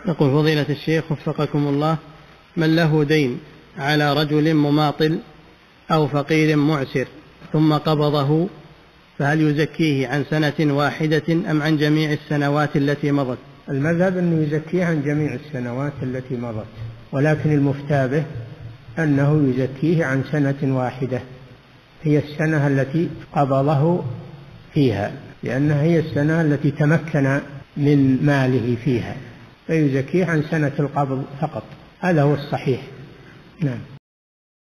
يقول فضيلة الشيخ وفقكم الله، من له دين على رجل مماطل أو فقير معسر ثم قبضه، فهل يزكيه عن سنة واحدة أم عن جميع السنوات التي مضت؟ المذهب أنه يزكيه عن جميع السنوات التي مضت، ولكن المفتى به أنه يزكيه عن سنة واحدة، هي السنة التي قبضه فيها، لأنها هي السنة التي تمكن من ماله فيها، فيزكيه عن سنة القبض فقط، هذا هو الصحيح. نعم.